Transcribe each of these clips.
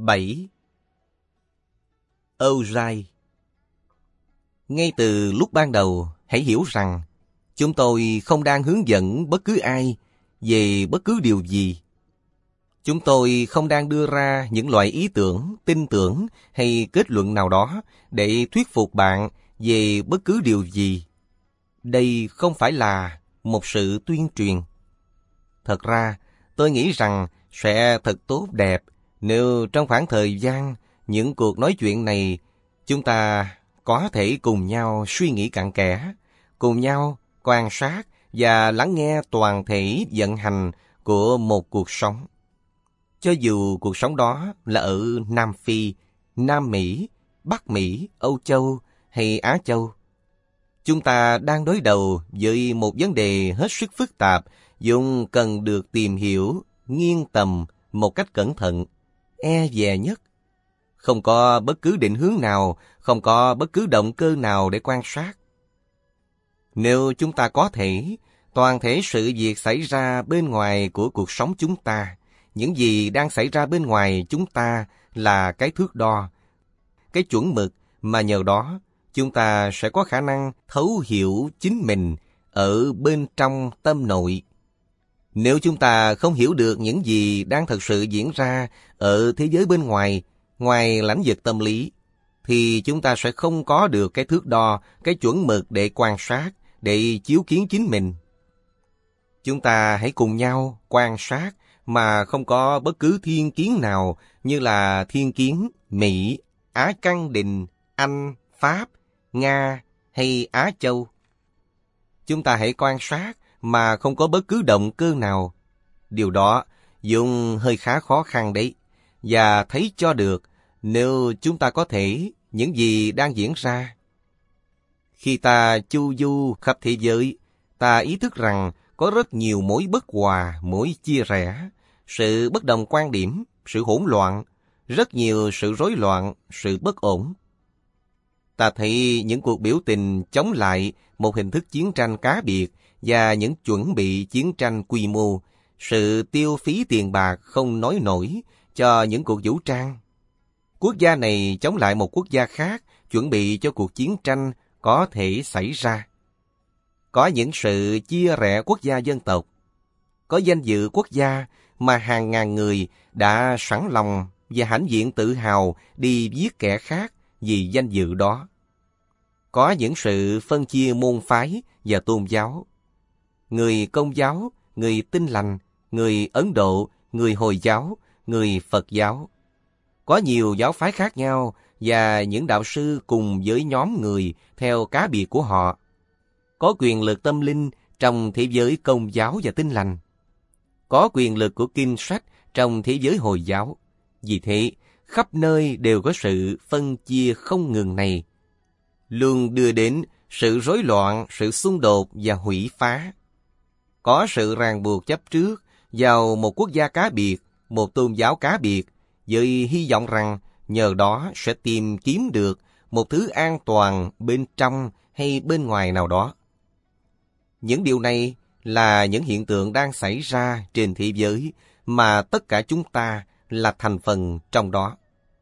7. Âu Rai. Ngay từ lúc ban đầu, hãy hiểu rằng chúng tôi không đang hướng dẫn bất cứ ai về bất cứ điều gì. Chúng tôi không đang đưa ra những loại ý tưởng, tin tưởng hay kết luận nào đó để thuyết phục bạn về bất cứ điều gì. Đây không phải là một sự tuyên truyền. Thật ra, tôi nghĩ rằng sẽ thật tốt đẹp nếu trong khoảng thời gian những cuộc nói chuyện này chúng ta có thể cùng nhau suy nghĩ cặn kẽ, cùng nhau quan sát và lắng nghe toàn thể vận hành của một cuộc sống. Cho dù cuộc sống đó là ở Nam Phi, Nam Mỹ, Bắc Mỹ, Âu Châu hay Á Châu, chúng ta đang đối đầu với một vấn đề hết sức phức tạp, vốn cần được tìm hiểu, nghiêng tầm một cách cẩn thận, e dè nhất. Không có bất cứ định hướng nào, không có bất cứ động cơ nào để quan sát. Nếu chúng ta có thể, toàn thể sự việc xảy ra bên ngoài của cuộc sống chúng ta, những gì đang xảy ra bên ngoài chúng ta là cái thước đo, cái chuẩn mực mà nhờ đó chúng ta sẽ có khả năng thấu hiểu chính mình ở bên trong tâm nội. Nếu chúng ta không hiểu được những gì đang thực sự diễn ra ở thế giới bên ngoài, ngoài lãnh vực tâm lý, thì chúng ta sẽ không có được cái thước đo, cái chuẩn mực để quan sát, để chiếu kiến chính mình. Chúng ta hãy cùng nhau quan sát mà không có bất cứ thiên kiến nào như là thiên kiến Mỹ, Á Căn Đình, Anh, Pháp, Nga hay Á Châu. Chúng ta hãy quan sát mà không có bất cứ động cơ nào. Điều đó dùng hơi khá khó khăn đấy, và thấy cho được nếu chúng ta có thể những gì đang diễn ra. Khi ta chu du khắp thế giới, ta ý thức rằng có rất nhiều mối bất hòa, mối chia rẽ, sự bất đồng quan điểm, sự hỗn loạn, rất nhiều sự rối loạn, sự bất ổn. Ta thấy những cuộc biểu tình chống lại một hình thức chiến tranh cá biệt và những chuẩn bị chiến tranh quy mô, sự tiêu phí tiền bạc không nói nổi cho những cuộc vũ trang. Quốc gia này chống lại một quốc gia khác, chuẩn bị cho cuộc chiến tranh có thể xảy ra. Có những sự chia rẽ quốc gia dân tộc. Có danh dự quốc gia mà hàng ngàn người đã sẵn lòng và hãnh diện tự hào đi giết kẻ khác vì danh dự đó. Có những sự phân chia môn phái và tôn giáo. Người Công giáo, người Tin lành, người Ấn Độ, người Hồi giáo, người Phật giáo. Có nhiều giáo phái khác nhau và những đạo sư cùng với nhóm người theo cá biệt của họ. Có quyền lực tâm linh trong thế giới Công giáo và Tin lành. Có quyền lực của kinh sách trong thế giới Hồi giáo. Vì thế, khắp nơi đều có sự phân chia không ngừng này, luôn đưa đến sự rối loạn, sự xung đột và hủy phá. Có sự ràng buộc chấp trước vào một quốc gia cá biệt, một tôn giáo cá biệt, với hy vọng rằng nhờ đó sẽ tìm kiếm được một thứ an toàn bên trong hay bên ngoài nào đó. Những điều này là những hiện tượng đang xảy ra trên thế giới mà tất cả chúng ta là thành phần trong đó.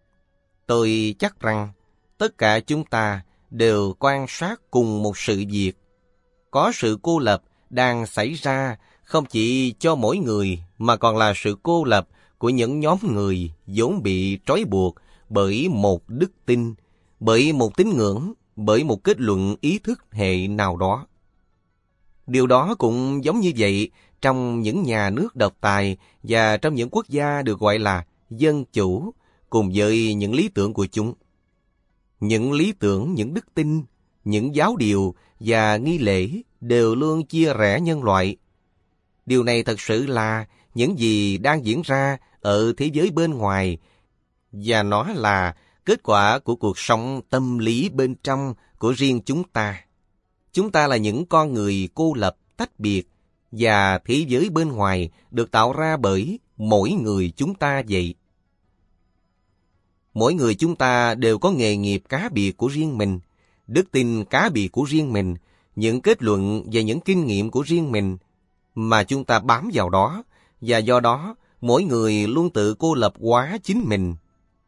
Tôi chắc rằng tất cả chúng ta đều quan sát cùng một sự việc. Có sự cô lập đang xảy ra không chỉ cho mỗi người mà còn là sự cô lập của những nhóm người vốn bị trói buộc bởi một đức tin, bởi một tín ngưỡng, bởi một kết luận ý thức hệ nào đó. Điều đó cũng giống như vậy trong những nhà nước độc tài và trong những quốc gia được gọi là dân chủ, cùng với những lý tưởng của chúng. Những lý tưởng, những đức tin, những giáo điều và nghi lễ đều luôn chia rẽ nhân loại. Điều này thật sự là những gì đang diễn ra ở thế giới bên ngoài, và nó là kết quả của cuộc sống tâm lý bên trong của riêng chúng ta. Chúng ta là những con người cô lập, tách biệt, và thế giới bên ngoài được tạo ra bởi mỗi người chúng ta vậy. Mỗi người chúng ta đều có nghề nghiệp cá biệt của riêng mình, đức tin cá biệt của riêng mình, những kết luận và những kinh nghiệm của riêng mình mà chúng ta bám vào đó, và do đó mỗi người luôn tự cô lập hóa chính mình.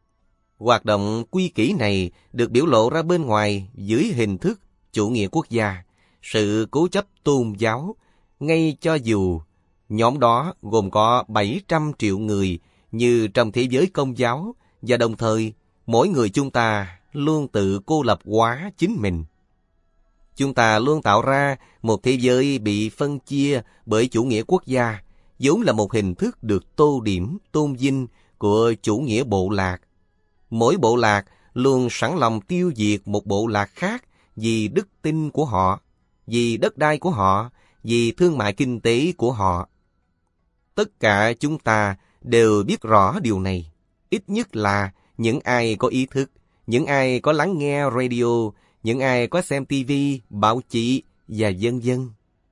Hoạt động quy kỷ này được biểu lộ ra bên ngoài dưới hình thức chủ nghĩa quốc gia, sự cố chấp tôn giáo, ngay cho dù nhóm đó gồm có 700 triệu người như trong thế giới Công giáo, và đồng thời mỗi người chúng ta luôn tự cô lập hóa chính mình. Chúng ta luôn tạo ra một thế giới bị phân chia bởi chủ nghĩa quốc gia, vốn là một hình thức được tô điểm, tôn vinh của chủ nghĩa bộ lạc. Mỗi bộ lạc luôn sẵn lòng tiêu diệt một bộ lạc khác vì đức tin của họ, vì đất đai của họ, vì thương mại kinh tế của họ. Tất cả chúng ta đều biết rõ điều này, ít nhất là những ai có ý thức, những ai có lắng nghe radio, những ai có xem TV, báo chí và vân vân.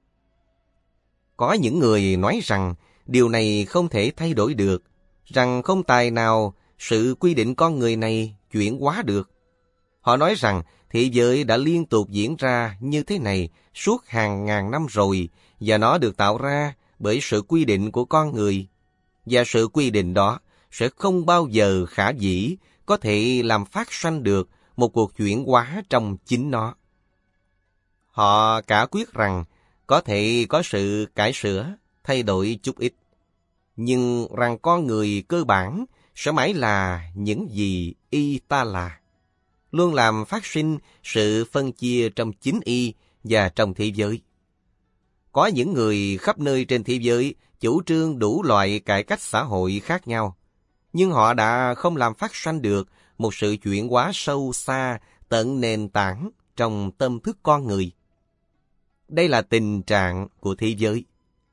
Có những người nói rằng điều này không thể thay đổi được, rằng không tài nào sự quy định con người này chuyển hóa được. Họ nói rằng thế giới đã liên tục diễn ra như thế này suốt hàng ngàn năm rồi, và nó được tạo ra bởi sự quy định của con người. Và sự quy định đó sẽ không bao giờ khả dĩ có thể làm phát sanh được một cuộc chuyển hóa trong chính nó. Họ cả quyết rằng có thể có sự cải sửa, thay đổi chút ít, nhưng rằng con người cơ bản sẽ mãi là những gì y ta là, luôn làm phát sinh sự phân chia trong chính y và trong thế giới. Có những người khắp nơi trên thế giới chủ trương đủ loại cải cách xã hội khác nhau, nhưng họ đã không làm phát sanh được một sự chuyển hóa sâu xa tận nền tảng trong tâm thức con người. Đây là tình trạng của thế giới.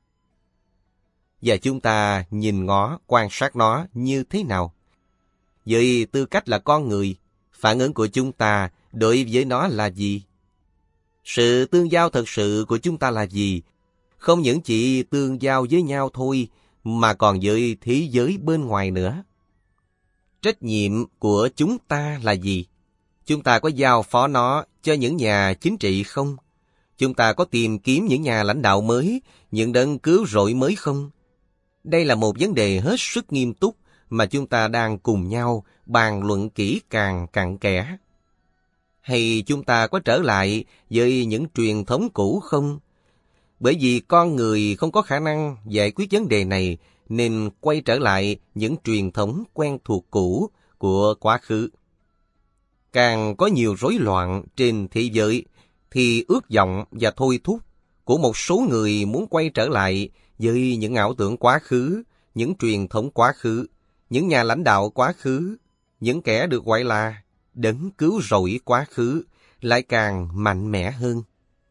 Và chúng ta nhìn ngó, quan sát nó như thế nào? Với tư cách là con người, phản ứng của chúng ta đối với nó là gì? Sự tương giao thật sự của chúng ta là gì? Không những chỉ tương giao với nhau thôi, mà còn với thế giới bên ngoài nữa. Trách nhiệm của chúng ta là gì? Chúng ta có giao phó nó cho những nhà chính trị không? Chúng ta có tìm kiếm những nhà lãnh đạo mới, những đấng cứu rỗi mới không? Đây là một vấn đề hết sức nghiêm túc mà chúng ta đang cùng nhau bàn luận kỹ càng cặn kẽ. Hay chúng ta có trở lại với những truyền thống cũ không? Bởi vì con người không có khả năng giải quyết vấn đề này, nên quay trở lại những truyền thống quen thuộc cũ của quá khứ. Càng có nhiều rối loạn trên thế giới, thì ước vọng và thôi thúc của một số người muốn quay trở lại với những ảo tưởng quá khứ, những truyền thống quá khứ, những nhà lãnh đạo quá khứ, những kẻ được gọi là đấng cứu rỗi quá khứ, lại càng mạnh mẽ hơn.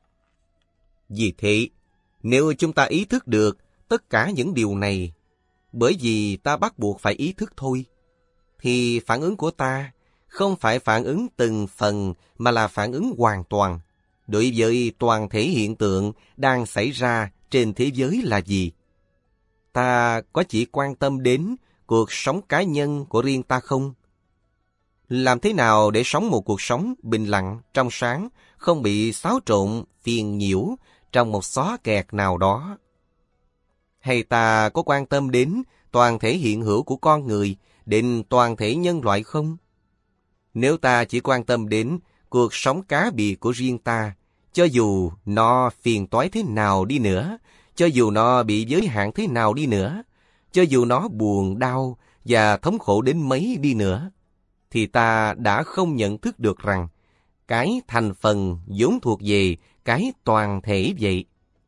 Vì thế, nếu chúng ta ý thức được tất cả những điều này, bởi vì ta bắt buộc phải ý thức thôi, thì phản ứng của ta không phải phản ứng từng phần mà là phản ứng hoàn toàn đối với toàn thể hiện tượng đang xảy ra trên thế giới là gì? Ta có chỉ quan tâm đến cuộc sống cá nhân của riêng ta không? Làm thế nào để sống một cuộc sống bình lặng, trong sáng, không bị xáo trộn, phiền nhiễu trong một xó kẹt nào đó? Hay ta có quan tâm đến toàn thể hiện hữu của con người, đến toàn thể nhân loại không? Nếu ta chỉ quan tâm đến cuộc sống cá biệt của riêng ta, cho dù nó phiền toái thế nào đi nữa, cho dù nó bị giới hạn thế nào đi nữa, cho dù nó buồn, đau và thống khổ đến mấy đi nữa, thì ta đã không nhận thức được rằng cái thành phần vốn thuộc về cái toàn thể vậy.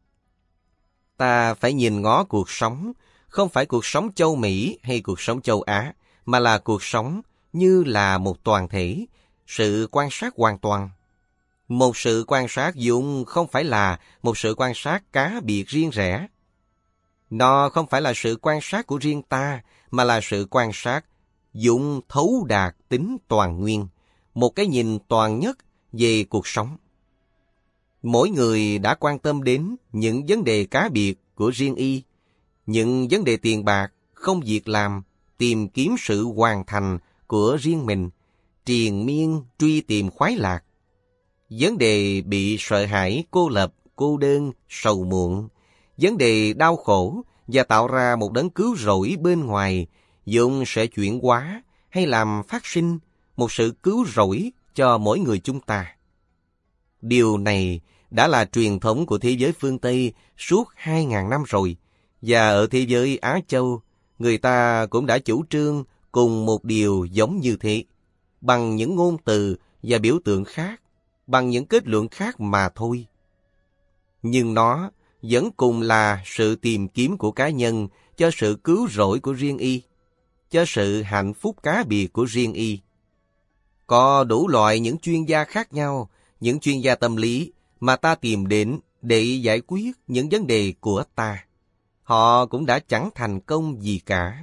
Ta phải nhìn ngó cuộc sống, không phải cuộc sống châu Mỹ hay cuộc sống châu Á, mà là cuộc sống như là một toàn thể, sự quan sát hoàn toàn. Một sự quan sát vốn không phải là một sự quan sát cá biệt riêng rẽ. Nó không phải là sự quan sát của riêng ta, mà là sự quan sát vốn thấu đạt tính toàn nguyên, một cái nhìn toàn nhất về cuộc sống. Mỗi người đã quan tâm đến những vấn đề cá biệt của riêng y, những vấn đề tiền bạc, không việc làm, tìm kiếm sự hoàn thành của riêng mình, triền miên truy tìm khoái lạc. Vấn đề bị sợ hãi, cô lập, cô đơn, sầu muộn, vấn đề đau khổ và tạo ra một đấng cứu rỗi bên ngoài, vốn sẽ chuyển hóa hay làm phát sinh một sự cứu rỗi cho mỗi người chúng ta. Điều này đã là truyền thống của thế giới phương Tây suốt 2.000 năm rồi, và ở thế giới Á Châu, người ta cũng đã chủ trương cùng một điều giống như thế, bằng những ngôn từ và biểu tượng khác, bằng những kết luận khác mà thôi. Nhưng nó vẫn cùng là sự tìm kiếm của cá nhân cho sự cứu rỗi của riêng y, cho sự hạnh phúc cá biệt của riêng y. Có đủ loại những chuyên gia khác nhau, những chuyên gia tâm lý mà ta tìm đến để giải quyết những vấn đề của ta. Họ cũng đã chẳng thành công gì cả.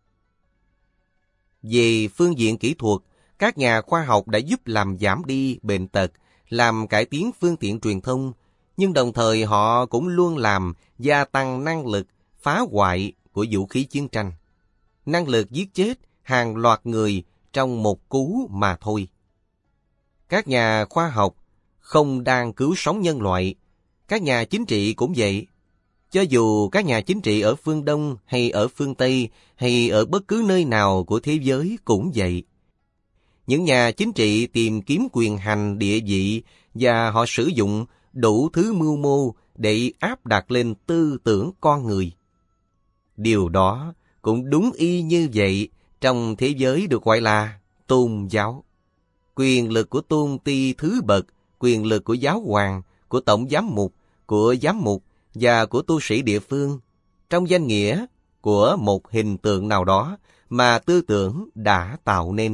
Về phương diện kỹ thuật, các nhà khoa học đã giúp làm giảm đi bệnh tật, làm cải tiến phương tiện truyền thông, nhưng đồng thời họ cũng luôn làm gia tăng năng lực phá hoại của vũ khí chiến tranh. Năng lực giết chết hàng loạt người trong một cú mà thôi. Các nhà khoa học không đang cứu sống nhân loại. Các nhà chính trị cũng vậy. Cho dù các nhà chính trị ở phương Đông hay ở phương Tây hay ở bất cứ nơi nào của thế giới cũng vậy. Những nhà chính trị tìm kiếm quyền hành địa vị và họ sử dụng đủ thứ mưu mô để áp đặt lên tư tưởng con người. Điều đó cũng đúng y như vậy trong thế giới được gọi là tôn giáo. Quyền lực của tôn ti thứ bậc, quyền lực của giáo hoàng, của tổng giám mục và của tu sĩ địa phương, trong danh nghĩa của một hình tượng nào đó mà tư tưởng đã tạo nên.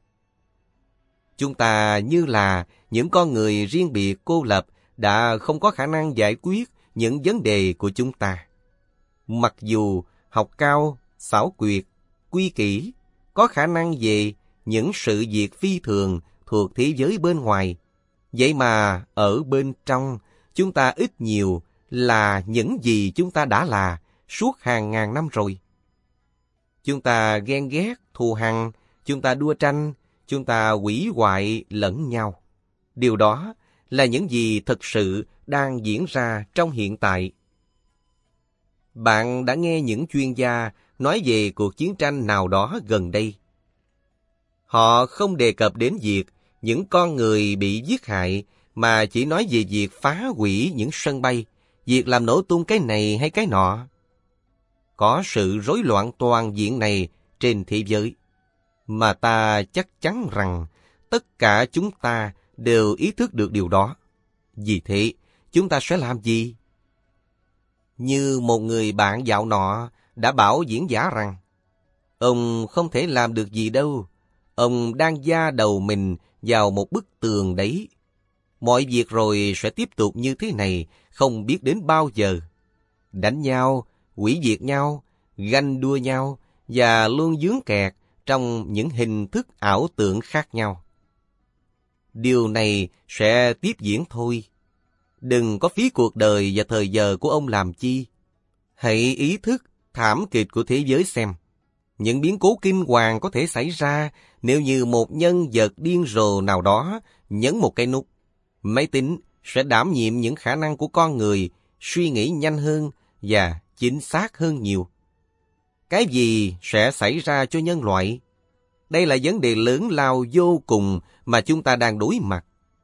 Chúng ta như là những con người riêng biệt cô lập đã không có khả năng giải quyết những vấn đề của chúng ta. Mặc dù học cao, xảo quyệt, quy kỹ, có khả năng về những sự việc phi thường thuộc thế giới bên ngoài, vậy mà ở bên trong chúng ta ít nhiều là những gì chúng ta đã là suốt hàng ngàn năm rồi. Chúng ta ghen ghét, thù hằn, chúng ta đua tranh, chúng ta hủy hoại lẫn nhau. Điều đó là những gì thực sự đang diễn ra trong hiện tại. Bạn đã nghe những chuyên gia nói về cuộc chiến tranh nào đó gần đây. Họ không đề cập đến việc những con người bị giết hại, mà chỉ nói về việc phá hủy những sân bay, việc làm nổ tung cái này hay cái nọ. Có sự rối loạn toàn diện này trên thế giới, mà ta chắc chắn rằng tất cả chúng ta đều ý thức được điều đó. Vì thế, chúng ta sẽ làm gì? Như một người bạn dạo nọ đã bảo diễn giả rằng, ông không thể làm được gì đâu, ông đang gia đầu mình vào một bức tường đấy. Mọi việc rồi sẽ tiếp tục như thế này, không biết đến bao giờ. Đánh nhau, hủy diệt nhau, ganh đua nhau, và luôn vướng kẹt trong những hình thức ảo tưởng khác nhau. Điều này sẽ tiếp diễn thôi. Đừng có phí cuộc đời và thời giờ của ông làm chi. Hãy ý thức thảm kịch của thế giới xem. Những biến cố kinh hoàng có thể xảy ra nếu như một nhân vật điên rồ nào đó nhấn một cái nút. Máy tính sẽ đảm nhiệm những khả năng của con người, suy nghĩ nhanh hơn và chính xác hơn nhiều. Cái gì sẽ xảy ra cho nhân loại? Đây là vấn đề lớn lao vô cùng mà chúng ta đang đối mặt.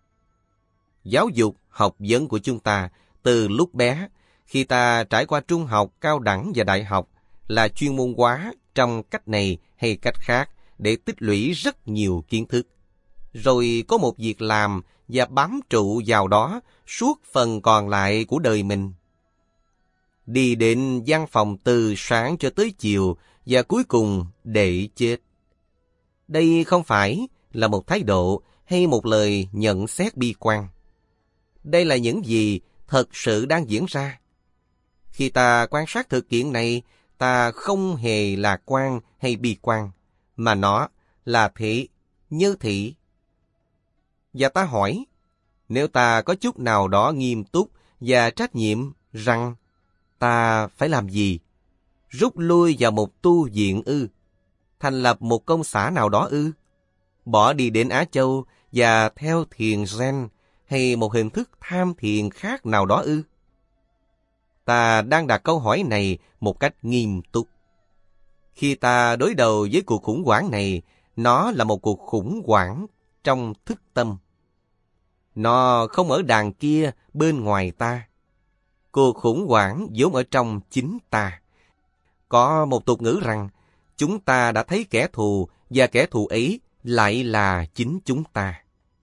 Giáo dục, học vấn của chúng ta từ lúc bé, khi ta trải qua trung học, cao đẳng và đại học, là chuyên môn hóa trong cách này hay cách khác để tích lũy rất nhiều kiến thức. Rồi có một việc làm và bám trụ vào đó suốt phần còn lại của đời mình. Đi đến văn phòng từ sáng cho tới chiều và cuối cùng để chết. Đây không phải là một thái độ hay một lời nhận xét bi quan. Đây là những gì thật sự đang diễn ra. Khi ta quan sát thực kiện này, ta không hề lạc quan hay bi quan, mà nó là thế, như thị. Và ta hỏi, nếu ta có chút nào đó nghiêm túc và trách nhiệm rằng ta phải làm gì? Rút lui vào một tu viện ư? Thành lập một công xã nào đó ư? Bỏ đi đến Á Châu và theo thiền Zen hay một hình thức tham thiền khác nào đó ư? Ta đang đặt câu hỏi này một cách nghiêm túc. Khi ta đối đầu với cuộc khủng hoảng này, nó là một cuộc khủng hoảng trong thức tâm. Nó không ở đàng kia bên ngoài ta. Cuộc khủng hoảng vốn ở trong chính ta. Có một tục ngữ rằng, chúng ta đã thấy kẻ thù và kẻ thù ấy lại là chính chúng ta.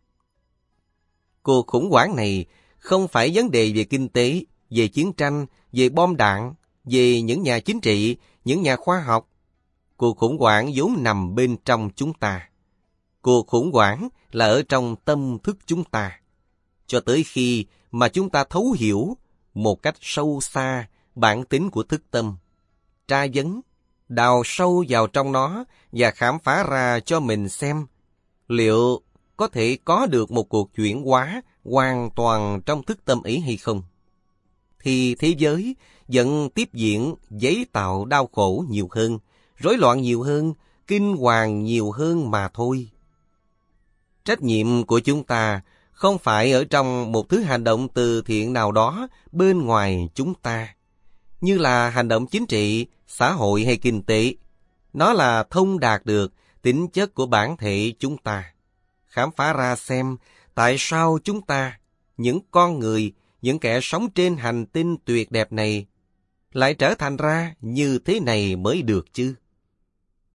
Cuộc khủng hoảng này không phải vấn đề về kinh tế, về chiến tranh, về bom đạn, về những nhà chính trị, những nhà khoa học. Cuộc khủng hoảng vốn nằm bên trong chúng ta. Cuộc khủng hoảng là ở trong tâm thức chúng ta. Cho tới khi mà chúng ta thấu hiểu một cách sâu xa bản tính của thức tâm, tra vấn, đào sâu vào trong nó và khám phá ra cho mình xem liệu có thể có được một cuộc chuyển hóa hoàn toàn trong thức tâm ấy hay không, thì thế giới vẫn tiếp diễn giấy tạo đau khổ nhiều hơn, rối loạn nhiều hơn, kinh hoàng nhiều hơn mà thôi. Trách nhiệm của chúng ta không phải ở trong một thứ hành động từ thiện nào đó bên ngoài chúng ta, như là hành động chính trị, xã hội hay kinh tế. Nó là thông đạt được tính chất của bản thể chúng ta. Khám phá ra xem tại sao chúng ta, những con người, những kẻ sống trên hành tinh tuyệt đẹp này, lại trở thành ra như thế này mới được chứ.